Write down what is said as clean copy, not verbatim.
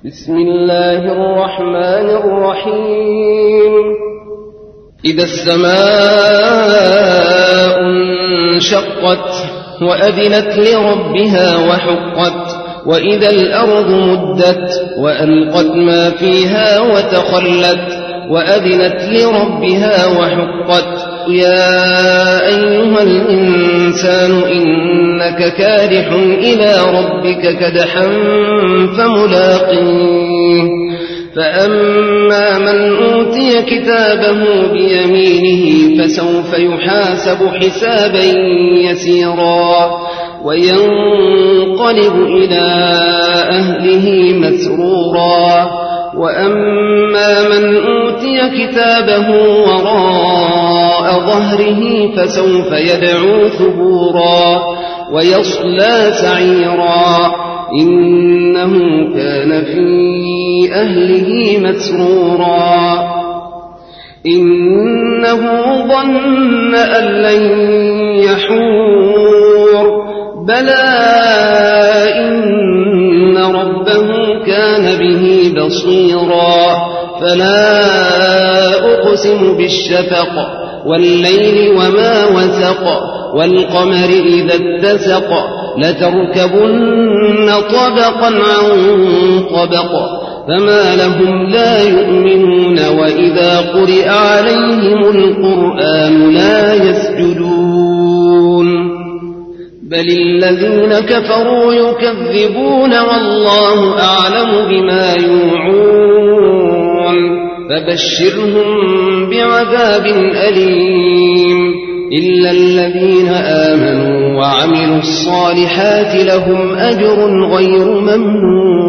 بسم الله الرحمن الرحيم. إذا السماء انشقت وأذنت لربها وحقت وإذا الأرض مدت وألقت ما فيها وتخلت وأذنت لربها وحقت. يا أيها الإنسان إنك كادح إلى ربك كدحا فملاقيه. فأما من أوتي كتابه بيمينه فسوف يحاسب حسابا يسيرا وينقلب إلى أهله مسرورا. وأما من أوتي كتابه وراء ظهره فسوف يدعو ثبورا ويصلى سعيرا إنه كان في أهله مسرورا. إنه ظن أن لن يحور بلى إن ربه كان به بصيرا. فلا أقسم بالشفق والليل وما وسق والقمر إذا اتسق لتركبن طبقا عن طبق فما لهم لا يؤمنون وإذا قرئ عليهم القرآن لا يسجدون بل الذين كفروا يكذبون والله أعلم بما يوعون فبشرهم بعذاب أليم إلا الذين آمنوا وعملوا الصالحات لهم أجر غير ممنون.